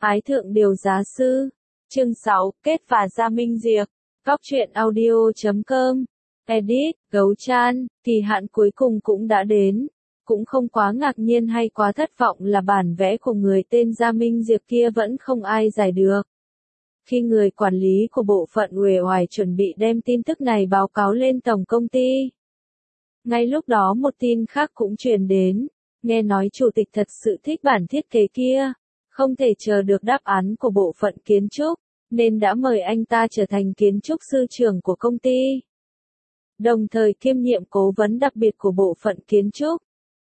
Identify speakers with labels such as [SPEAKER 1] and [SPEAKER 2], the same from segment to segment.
[SPEAKER 1] Ái thượng điều giá sư. Chương 6, kết và Gia Minh Diệp. Góc truyện audio.com. Edit, Gấu Chan, kỳ hạn cuối cùng cũng đã đến. Cũng không quá ngạc nhiên hay quá thất vọng là bản vẽ của người tên Gia Minh Diệp kia vẫn không ai giải được. Khi người quản lý của bộ phận uể oải chuẩn bị đem tin tức này báo cáo lên tổng công ty, ngay lúc đó một tin khác cũng truyền đến, nghe nói chủ tịch thật sự thích bản thiết kế kia, không thể chờ được đáp án của bộ phận kiến trúc, nên đã mời anh ta trở thành kiến trúc sư trưởng của công ty, đồng thời kiêm nhiệm cố vấn đặc biệt của bộ phận kiến trúc.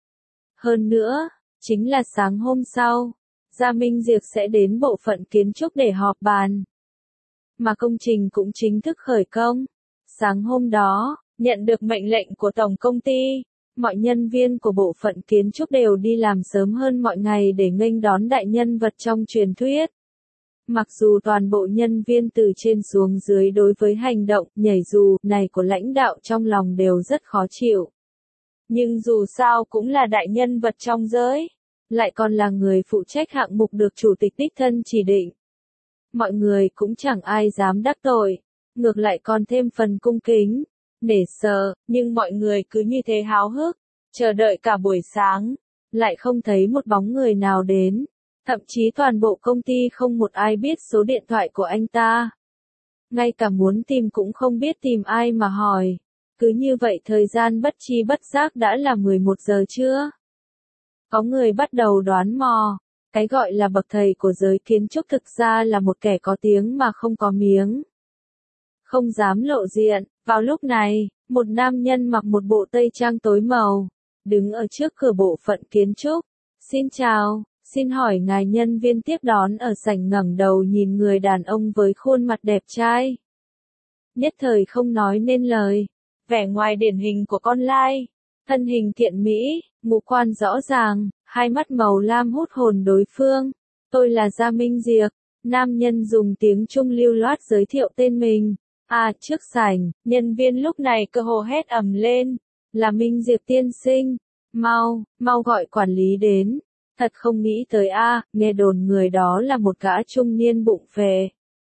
[SPEAKER 1] Hơn nữa, chính là sáng hôm sau, Gia Minh Diệp sẽ đến bộ phận kiến trúc để họp bàn. Mà công trình cũng chính thức khởi công. Sáng hôm đó, nhận được mệnh lệnh của tổng công ty, mọi nhân viên của bộ phận kiến trúc đều đi làm sớm hơn mọi ngày để nghênh đón đại nhân vật trong truyền thuyết. Mặc dù toàn bộ nhân viên từ trên xuống dưới đối với hành động nhảy dù này của lãnh đạo trong lòng đều rất khó chịu. Nhưng dù sao cũng là đại nhân vật trong giới, lại còn là người phụ trách hạng mục được chủ tịch đích thân chỉ định. Mọi người cũng chẳng ai dám đắc tội, ngược lại còn thêm phần cung kính, nể sợ, nhưng mọi người cứ như thế háo hức, chờ đợi cả buổi sáng, lại không thấy một bóng người nào đến, thậm chí toàn bộ công ty không một ai biết số điện thoại của anh ta. Ngay cả muốn tìm cũng không biết tìm ai mà hỏi, cứ như vậy thời gian bất chi bất giác đã là 11 giờ trưa. Có người bắt đầu đoán mò. Cái gọi là bậc thầy của giới kiến trúc thực ra là một kẻ có tiếng mà không có miếng. Không dám lộ diện, vào lúc này, một nam nhân mặc một bộ tây trang tối màu, đứng ở trước cửa bộ phận kiến trúc. Xin chào, xin hỏi ngài nhân viên tiếp đón ở sảnh ngẩng đầu nhìn người đàn ông với khuôn mặt đẹp trai. Nhất thời không nói nên lời, vẻ ngoài điển hình của con lai, thân hình thiện mỹ, ngũ quan rõ ràng. Hai mắt màu lam hút hồn đối phương. Tôi là Gia Minh Diệp. Nam nhân dùng tiếng Trung lưu loát giới thiệu tên mình. Trước sảnh, nhân viên lúc này cơ hồ hét ầm lên. Là Minh Diệp tiên sinh. Mau gọi quản lý đến. Thật không nghĩ tới nghe đồn người đó là một gã trung niên bụng phệ.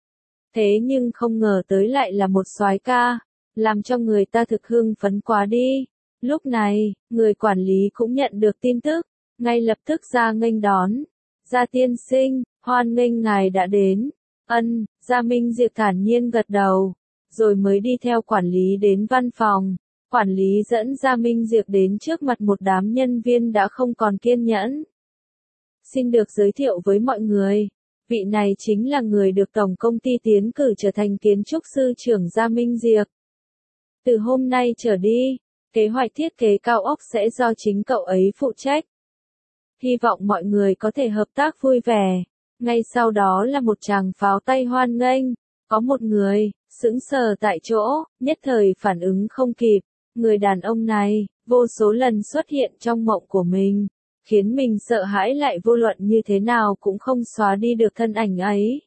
[SPEAKER 1] Thế nhưng không ngờ tới lại là một soái ca. Làm cho người ta thực hưng phấn quá đi. Lúc này, người quản lý cũng nhận được tin tức. Ngay lập tức ra nghênh đón. Gia tiên sinh, hoan nghênh ngài đã đến. Gia Minh Diệp thản nhiên gật đầu. Rồi mới đi theo quản lý đến văn phòng. Quản lý dẫn Gia Minh Diệp đến trước mặt một đám nhân viên đã không còn kiên nhẫn. Xin được giới thiệu với mọi người. Vị này chính là người được tổng công ty tiến cử trở thành kiến trúc sư trưởng Gia Minh Diệp. Từ hôm nay trở đi, kế hoạch thiết kế cao ốc sẽ do chính cậu ấy phụ trách. Hy vọng mọi người có thể hợp tác vui vẻ. Ngay sau đó là một tràng pháo tay hoan nghênh. Có một người, sững sờ tại chỗ, nhất thời phản ứng không kịp. Người đàn ông này, vô số lần xuất hiện trong mộng của mình, khiến mình sợ hãi lại vô luận như thế nào cũng không xóa đi được thân ảnh ấy.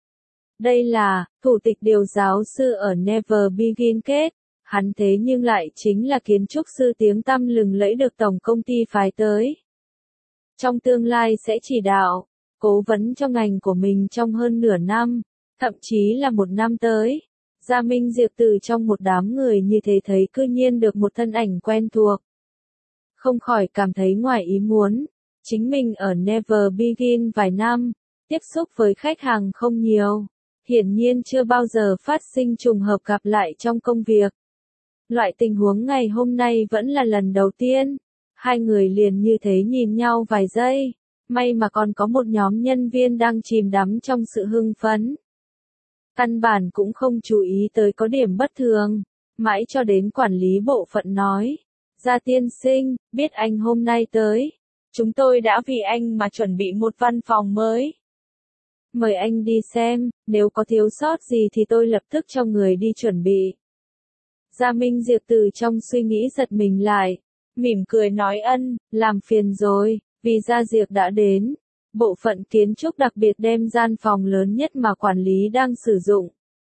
[SPEAKER 1] Đây là, thủ tịch điều giáo sư ở Never Begin Kết. Hắn thế nhưng lại chính là kiến trúc sư tiếng tăm lừng lẫy được tổng công ty phái tới. Trong tương lai sẽ chỉ đạo, cố vấn cho ngành của mình trong hơn nửa năm, thậm chí là một năm tới. Gia Minh Diệp từ trong một đám người như thế thấy cư nhiên được một thân ảnh quen thuộc. Không khỏi cảm thấy ngoài ý muốn. Chính mình ở Never Begin vài năm, tiếp xúc với khách hàng không nhiều. Hiển nhiên chưa bao giờ phát sinh trùng hợp gặp lại trong công việc. Loại tình huống ngày hôm nay vẫn là lần đầu tiên. Hai người liền như thế nhìn nhau vài giây. May mà còn có một nhóm nhân viên đang chìm đắm trong sự hưng phấn. Căn bản cũng không chú ý tới có điểm bất thường. Mãi cho đến quản lý bộ phận nói. Gia tiên sinh, biết anh hôm nay tới. Chúng tôi đã vì anh mà chuẩn bị một văn phòng mới. Mời anh đi xem, nếu có thiếu sót gì thì tôi lập tức cho người đi chuẩn bị. Gia Minh Diệp từ trong suy nghĩ giật mình lại. Mỉm cười nói làm phiền rồi, vì Gia Diệp đã đến. Bộ phận kiến trúc đặc biệt đem gian phòng lớn nhất mà quản lý đang sử dụng.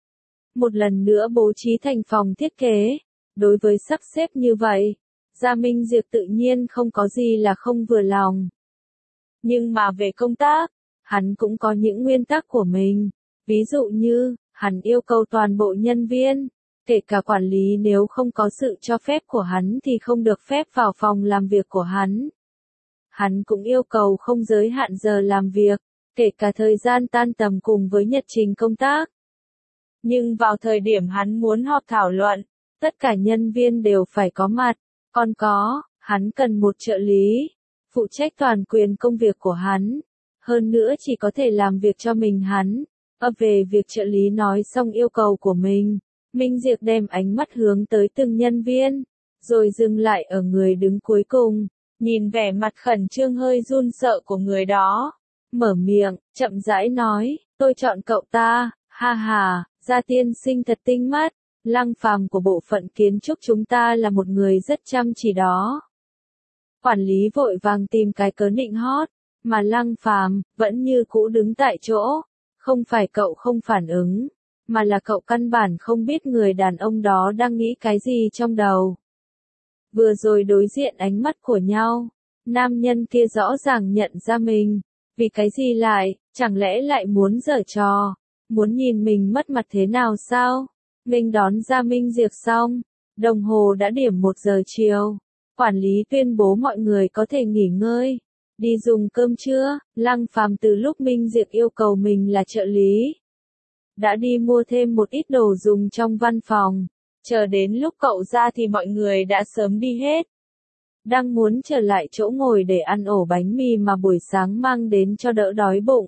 [SPEAKER 1] Một lần nữa bố trí thành phòng thiết kế. Đối với sắp xếp như vậy, Gia Minh Diệp tự nhiên không có gì là không vừa lòng. Nhưng mà về công tác, hắn cũng có những nguyên tắc của mình. Ví dụ như, hắn yêu cầu toàn bộ nhân viên, kể cả quản lý nếu không có sự cho phép của hắn thì không được phép vào phòng làm việc của hắn. Hắn cũng yêu cầu không giới hạn giờ làm việc, kể cả thời gian tan tầm cùng với nhật trình công tác. Nhưng vào thời điểm hắn muốn họp thảo luận, tất cả nhân viên đều phải có mặt. Còn hắn cần một trợ lý, phụ trách toàn quyền công việc của hắn. Hơn nữa chỉ có thể làm việc cho mình hắn. Về việc trợ lý nói xong yêu cầu của mình, Minh Diệp đem ánh mắt hướng tới từng nhân viên, rồi dừng lại ở người đứng cuối cùng, nhìn vẻ mặt khẩn trương hơi run sợ của người đó. Mở miệng, chậm rãi nói, tôi chọn cậu ta, ha ha, Gia tiên sinh thật tinh mắt, Lăng Phàm của bộ phận kiến trúc chúng ta là một người rất chăm chỉ đó. Quản lý vội vàng tìm cái cớ nịnh hót, mà Lăng Phàm vẫn như cũ đứng tại chỗ. Không phải cậu không phản ứng, mà là cậu căn bản không biết người đàn ông đó đang nghĩ cái gì trong đầu. Vừa rồi đối diện ánh mắt của nhau, nam nhân kia rõ ràng nhận ra mình, vì cái gì chẳng lẽ lại muốn giở trò, muốn nhìn mình mất mặt thế nào sao? Mình đón Gia Minh Diệp xong, đồng hồ đã điểm 1 giờ chiều, quản lý tuyên bố mọi người có thể nghỉ ngơi. Đi dùng cơm trưa, Lăng Phàm từ lúc Minh Diệp yêu cầu mình là trợ lý, đã đi mua thêm một ít đồ dùng trong văn phòng, chờ đến lúc cậu ra thì mọi người đã sớm đi hết. Đang muốn trở lại chỗ ngồi để ăn ổ bánh mì mà buổi sáng mang đến cho đỡ đói bụng.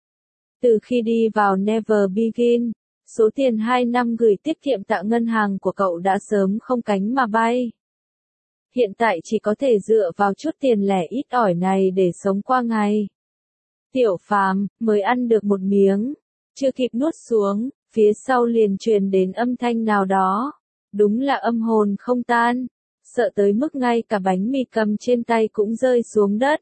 [SPEAKER 1] Từ khi đi vào Never Begin, số tiền 2 năm gửi tiết kiệm tại ngân hàng của cậu đã sớm không cánh mà bay. Hiện tại chỉ có thể dựa vào chút tiền lẻ ít ỏi này để sống qua ngày. Tiểu Phàm mới ăn được một miếng, chưa kịp nuốt xuống, phía sau liền truyền đến âm thanh nào đó. Đúng là âm hồn không tan, sợ tới mức ngay cả bánh mì cầm trên tay cũng rơi xuống đất.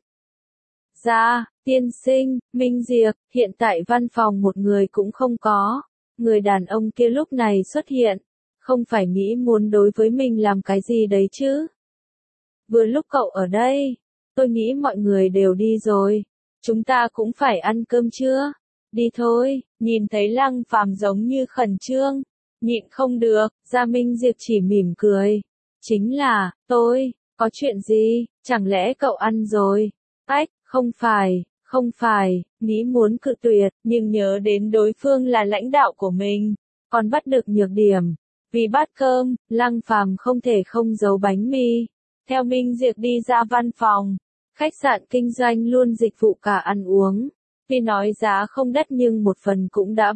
[SPEAKER 1] Gia tiên sinh, Minh Diệp, hiện tại văn phòng một người cũng không có. Người đàn ông kia lúc này xuất hiện, không phải nghĩ muốn đối với mình làm cái gì đấy chứ. Vừa lúc cậu ở đây, tôi nghĩ mọi người đều đi rồi, chúng ta cũng phải ăn cơm trưa. Đi thôi, nhìn thấy Lăng Phàm giống như khẩn trương, nhịn không được, Gia Minh Diệp chỉ mỉm cười. Chính là, có chuyện gì, chẳng lẽ cậu ăn rồi? Ách, không phải, nghĩ muốn cự tuyệt, nhưng nhớ đến đối phương là lãnh đạo của mình, còn bắt được nhược điểm. Vì bát cơm, Lăng Phàm không thể không giấu bánh mì. Theo Minh Diệp đi ra văn phòng, khách sạn kinh doanh luôn dịch vụ cả ăn uống. Tuy nói giá không đắt nhưng một phần cũng đã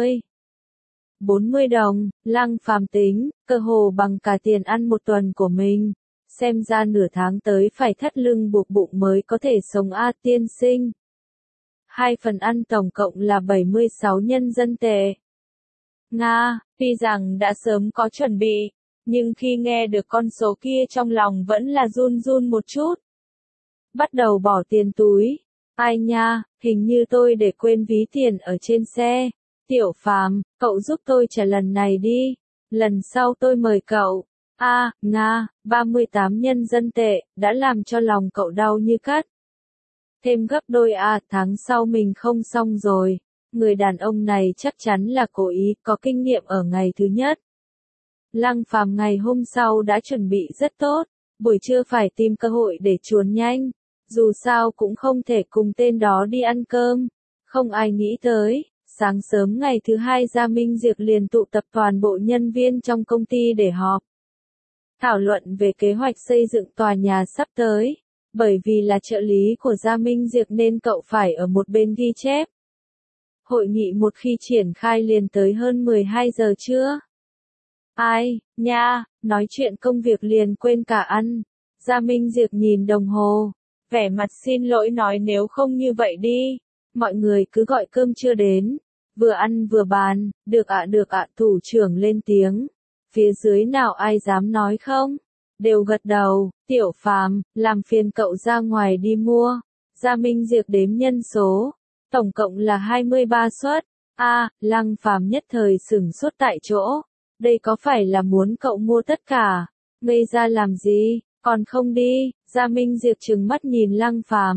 [SPEAKER 1] 40 đồng, Lăng Phàm tính, cơ hồ bằng cả tiền ăn một tuần của mình. Xem ra nửa tháng tới phải thắt lưng buộc bụng mới có thể sống tiên sinh. 2 phần ăn tổng cộng là 76 nhân dân tệ. Nga, tuy rằng đã sớm có chuẩn bị, nhưng khi nghe được con số kia trong lòng vẫn là run run một chút. Bắt đầu bỏ tiền túi. Ai nha, hình như tôi để quên ví tiền ở trên xe. Tiểu Phàm, cậu giúp tôi trả lần này đi. Lần sau tôi mời cậu. Nga, 38 nhân dân tệ, đã làm cho lòng cậu đau như cắt. Thêm gấp đôi tháng sau mình không xong rồi. Người đàn ông này chắc chắn là cố ý, có kinh nghiệm ở ngày thứ nhất. Lăng Phàm ngày hôm sau đã chuẩn bị rất tốt, buổi trưa phải tìm cơ hội để chuồn nhanh. Dù sao cũng không thể cùng tên đó đi ăn cơm. Không ai nghĩ tới, sáng sớm ngày thứ hai Gia Minh Diệp liền tụ tập toàn bộ nhân viên trong công ty để họp. Thảo luận về kế hoạch xây dựng tòa nhà sắp tới. Bởi vì là trợ lý của Gia Minh Diệp nên cậu phải ở một bên ghi chép. Hội nghị một khi triển khai liền tới hơn 12 giờ trưa. Ai, nha, nói chuyện công việc liền quên cả ăn. Gia Minh Diệp nhìn đồng hồ, vẻ mặt xin lỗi nói nếu không như vậy đi, mọi người cứ gọi cơm trưa đến, vừa ăn vừa bàn, được ạ, thủ trưởng lên tiếng. Phía dưới nào ai dám nói không? Đều gật đầu. Tiểu Phàm, làm phiền cậu ra ngoài đi mua. Gia Minh Diệp đếm nhân số, tổng cộng là 23 suất. Lăng Phàm nhất thời sửng sốt tại chỗ. Đây có phải là muốn cậu mua tất cả? Ngây ra làm gì, còn không đi? Gia Minh Diệp trừng mắt nhìn Lăng Phàm,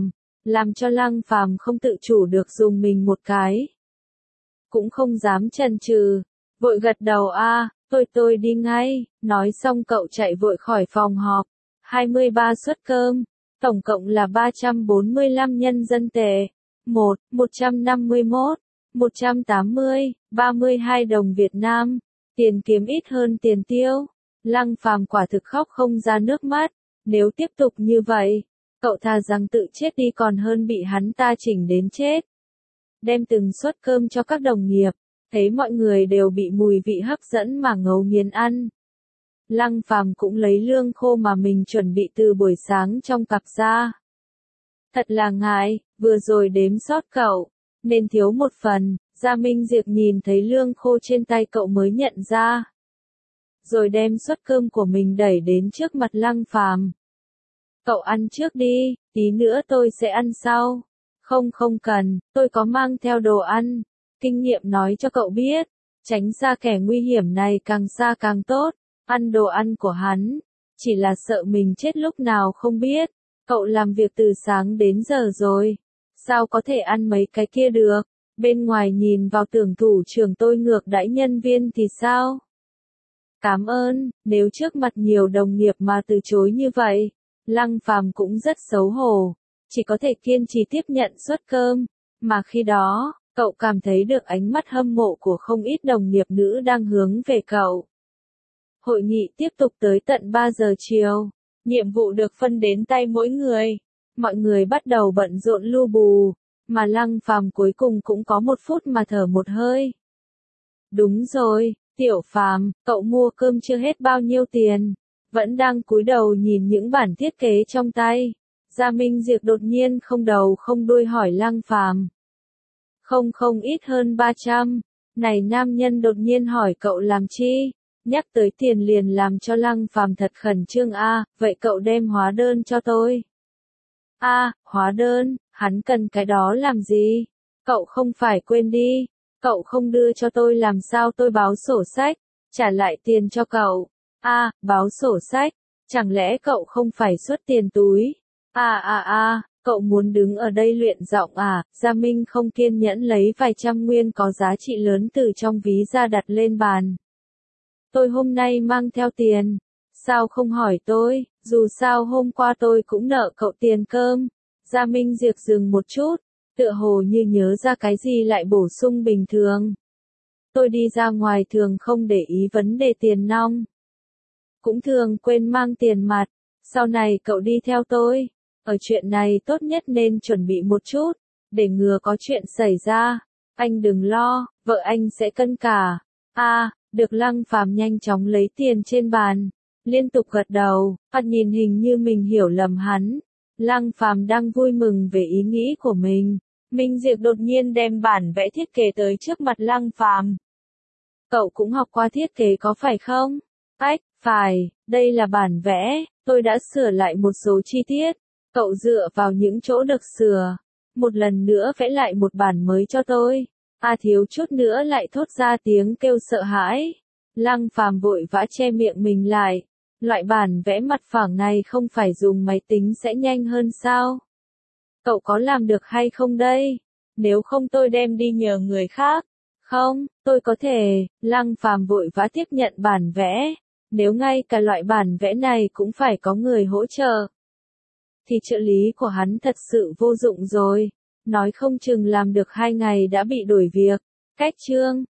[SPEAKER 1] làm cho Lăng Phàm không tự chủ được dùng mình một cái. Cũng không dám chần chừ, vội gật đầu tôi đi ngay, nói xong cậu chạy vội khỏi phòng họp. 23 suất cơm, tổng cộng là 345 nhân dân tệ. 151, 180, 32 đồng Việt Nam. Tiền kiếm ít hơn tiền tiêu. Lăng Phàm quả thực khóc không ra nước mắt. Nếu tiếp tục như vậy, cậu thà rằng tự chết đi còn hơn bị hắn ta chỉnh đến chết. Đem từng suất cơm cho các đồng nghiệp, thấy mọi người đều bị mùi vị hấp dẫn mà ngấu nghiến ăn. Lăng Phàm cũng lấy lương khô mà mình chuẩn bị từ buổi sáng trong cặp ra. Thật là ngại, vừa rồi đếm sót cậu, nên thiếu một phần. Gia Minh Diệp nhìn thấy lương khô trên tay cậu mới nhận ra. Rồi đem suất cơm của mình đẩy đến trước mặt Lăng Phàm. Cậu ăn trước đi, tí nữa tôi sẽ ăn sau. Không cần, tôi có mang theo đồ ăn. Kinh nghiệm nói cho cậu biết, tránh xa kẻ nguy hiểm này càng xa càng tốt. Ăn đồ ăn của hắn, chỉ là sợ mình chết lúc nào không biết. Cậu làm việc từ sáng đến giờ rồi, sao có thể ăn mấy cái kia được? Bên ngoài nhìn vào tưởng thủ trưởng tôi ngược đãi nhân viên thì sao? Cảm ơn, nếu trước mặt nhiều đồng nghiệp mà từ chối như vậy, Lăng Phàm cũng rất xấu hổ, chỉ có thể kiên trì tiếp nhận suất cơm, mà khi đó, cậu cảm thấy được ánh mắt hâm mộ của không ít đồng nghiệp nữ đang hướng về cậu. Hội nghị tiếp tục tới tận 3 giờ chiều, nhiệm vụ được phân đến tay mỗi người, mọi người bắt đầu bận rộn lu bù, mà Lăng Phàm cuối cùng cũng có 1 phút mà thở một hơi. Đúng rồi, Tiểu Phàm, cậu mua cơm chưa hết bao nhiêu tiền? Vẫn đang cúi đầu nhìn những bản thiết kế trong tay. Gia Minh Diệp đột nhiên không đầu không đuôi hỏi Lăng Phàm. Không ít hơn 300. Này nam nhân đột nhiên hỏi cậu làm chi? Nhắc tới tiền liền làm cho Lăng Phàm thật khẩn trương vậy cậu đem hóa đơn cho tôi. Hóa đơn, hắn cần cái đó làm gì? Cậu không phải quên đi, cậu không đưa cho tôi làm sao tôi báo sổ sách, trả lại tiền cho cậu. Báo sổ sách, chẳng lẽ cậu không phải xuất tiền túi? Cậu muốn đứng ở đây luyện giọng Gia Minh không kiên nhẫn lấy vài trăm nguyên có giá trị lớn từ trong ví ra đặt lên bàn. Tôi hôm nay mang theo tiền, sao không hỏi tôi, dù sao hôm qua tôi cũng nợ cậu tiền cơm. Gia Minh Diệp dừng một chút, tựa hồ như nhớ ra cái gì lại bổ sung bình thường. Tôi đi ra ngoài thường không để ý vấn đề tiền nong. Cũng thường quên mang tiền mặt, sau này cậu đi theo tôi. Ở chuyện này tốt nhất nên chuẩn bị một chút, để ngừa có chuyện xảy ra. Anh đừng lo, vợ anh sẽ cân cả. Được. Lăng Phàm nhanh chóng lấy tiền trên bàn, liên tục gật đầu, nhìn hình như mình hiểu lầm hắn. Lăng Phàm đang vui mừng về ý nghĩ của mình. Minh Diệp đột nhiên đem bản vẽ thiết kế tới trước mặt Lăng Phàm. Cậu cũng học qua thiết kế có phải không? Phải, đây là bản vẽ, tôi đã sửa lại một số chi tiết. Cậu dựa vào những chỗ được sửa, một lần nữa vẽ lại một bản mới cho tôi. Thiếu chút nữa lại thốt ra tiếng kêu sợ hãi. Lăng Phàm vội vã che miệng mình lại. Loại bản vẽ mặt phẳng này không phải dùng máy tính sẽ nhanh hơn sao? Cậu có làm được hay không đây? Nếu không tôi đem đi nhờ người khác. Không, tôi có thể. Lăng Phàm vội vã tiếp nhận bản vẽ. Nếu ngay cả loại bản vẽ này cũng phải có người hỗ trợ, thì trợ lý của hắn thật sự vô dụng rồi. Nói không chừng làm được 2 ngày đã bị đuổi việc. Cách chương